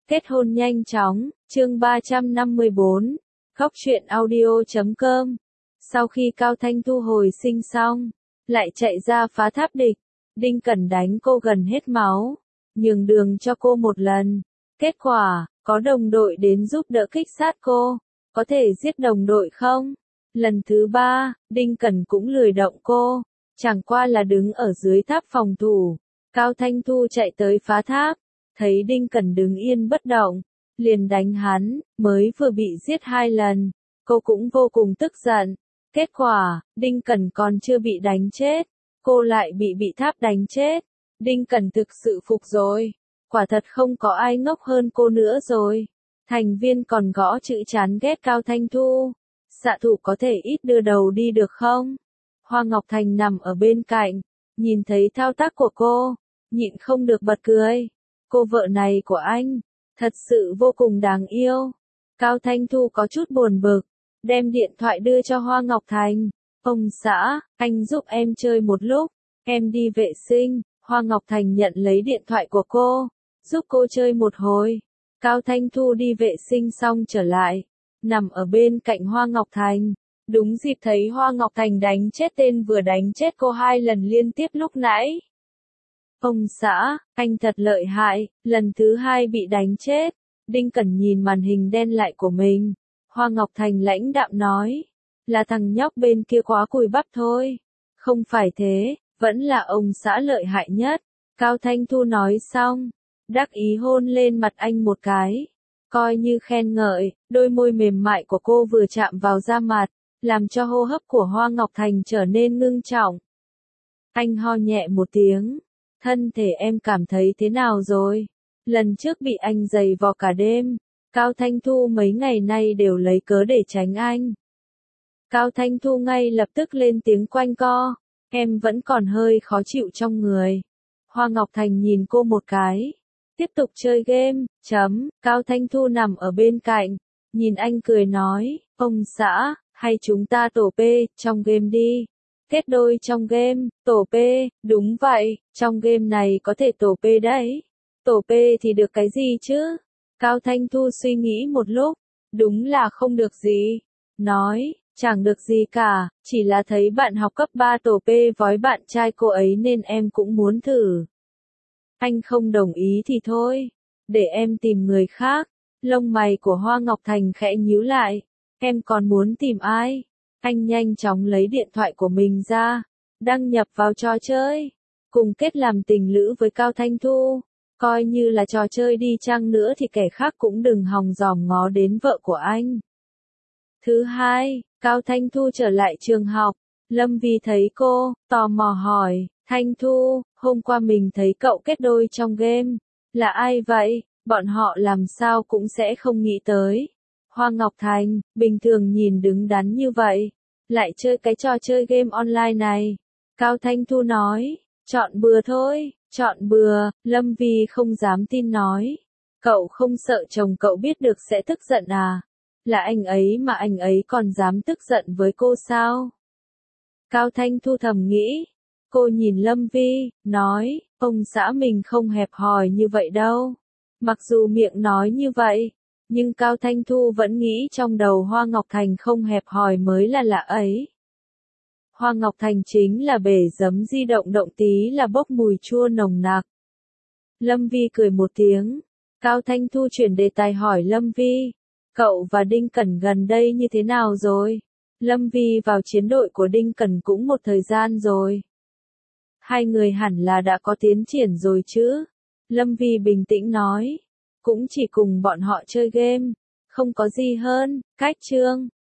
Kết hôn nhanh chóng, chương 354, Góc truyện audio.com. Sau khi Cao Thanh Thu hồi sinh xong, lại chạy ra phá tháp địch, Đinh Cẩn đánh cô gần hết máu, nhường đường cho cô một lần. Kết quả, có đồng đội đến giúp đỡ kích sát cô, có thể giết đồng đội không? Lần thứ 3, Đinh Cẩn cũng lười động cô, chẳng qua là đứng ở dưới tháp phòng thủ. Cao Thanh Thu chạy tới phá tháp, thấy Đinh Cẩn đứng yên bất động, liền đánh hắn, mới vừa bị giết 2 lần, cô cũng vô cùng tức giận. Kết quả, Đinh Cẩn còn chưa bị đánh chết, cô lại bị tháp đánh chết. Đinh Cẩn thực sự phục rồi, quả thật không có ai ngốc hơn cô nữa rồi. Thành viên còn gõ chữ chán ghét Cao Thanh Thu. Xạ thủ có thể ít đưa đầu đi được không? Hoa Ngọc Thành nằm ở bên cạnh, nhìn thấy thao tác của cô, nhịn không được bật cười. Cô vợ này của anh, thật sự vô cùng đáng yêu. Cao Thanh Thu có chút buồn bực, đem điện thoại đưa cho Hoa Ngọc Thành. Ông xã, anh giúp em chơi một lúc, em đi vệ sinh. Hoa Ngọc Thành nhận lấy điện thoại của cô, giúp cô chơi một hồi. Cao Thanh Thu đi vệ sinh xong trở lại, nằm ở bên cạnh Hoa Ngọc Thành. Đúng dịp thấy Hoa Ngọc Thành đánh chết tên vừa đánh chết cô 2 lần liên tiếp lúc nãy. Ông xã, anh thật lợi hại, lần thứ 2 bị đánh chết. Đinh Cẩn nhìn màn hình đen lại của mình. Hoa Ngọc Thành lãnh đạm nói, là thằng nhóc bên kia quá cùi bắp thôi. Không phải thế, vẫn là ông xã lợi hại nhất. Cao Thanh Thu nói xong, đắc ý hôn lên mặt anh một cái, coi như khen ngợi. Đôi môi mềm mại của cô vừa chạm vào da mặt, làm cho hô hấp của Hoa Ngọc Thành trở nên ngưng trọng. Anh ho nhẹ một tiếng, thân thể em cảm thấy thế nào rồi? Lần trước bị anh giày vò cả đêm, Cao Thanh Thu mấy ngày nay đều lấy cớ để tránh anh. Cao Thanh Thu ngay lập tức lên tiếng quanh co, em vẫn còn hơi khó chịu trong người. Hoa Ngọc Thành nhìn cô một cái, tiếp tục chơi game. Cao Thanh Thu nằm ở bên cạnh, nhìn anh cười nói, ông xã, hay chúng ta tổ P trong game đi. Kết đôi trong game, tổ P, đúng vậy, trong game này có thể tổ P đấy. Tổ P thì được cái gì chứ? Cao Thanh Thu suy nghĩ một lúc, đúng là không được gì. Nói, chẳng được gì cả, chỉ là thấy bạn học cấp 3 tổ P vói bạn trai cô ấy nên em cũng muốn thử. Anh không đồng ý thì thôi, để em tìm người khác. Lông mày của Hoa Ngọc Thành khẽ nhíu lại, em còn muốn tìm ai? Anh nhanh chóng lấy điện thoại của mình ra, đăng nhập vào trò chơi, cùng kết làm tình lữ với Cao Thanh Thu. Coi như là trò chơi đi chăng nữa thì kẻ khác cũng đừng hòng dòm ngó đến vợ của anh. Thứ 2, Cao Thanh Thu trở lại trường học, Lâm Vi thấy cô, tò mò hỏi, Thanh Thu, hôm qua mình thấy cậu kết đôi trong game, là ai vậy? Bọn họ làm sao cũng sẽ không nghĩ tới. Hoa Ngọc Thành, bình thường nhìn đứng đắn như vậy, lại chơi cái trò chơi game online này. Cao Thanh Thu nói, chọn bừa thôi, chọn bừa. Lâm Vi không dám tin nói, cậu không sợ chồng cậu biết được sẽ tức giận à? Là anh ấy mà anh ấy còn dám tức giận với cô sao? Cao Thanh Thu thầm nghĩ. Cô nhìn Lâm Vi, nói, ông xã mình không hẹp hòi như vậy đâu. Mặc dù miệng nói như vậy, nhưng Cao Thanh Thu vẫn nghĩ trong đầu Hoa Ngọc Thành không hẹp hòi mới là lạ ấy. Hoa Ngọc Thành chính là bể giấm di động, động tí là bốc mùi chua nồng nặc. Lâm Vi cười một tiếng. Cao Thanh Thu chuyển đề tài hỏi Lâm Vi, cậu và Đinh Cẩn gần đây như thế nào rồi? Lâm Vi vào chiến đội của Đinh Cẩn cũng một thời gian rồi. Hai người hẳn là đã có tiến triển rồi chứ? Lâm Vi bình tĩnh nói, cũng chỉ cùng bọn họ chơi game, không có gì hơn. Cách chương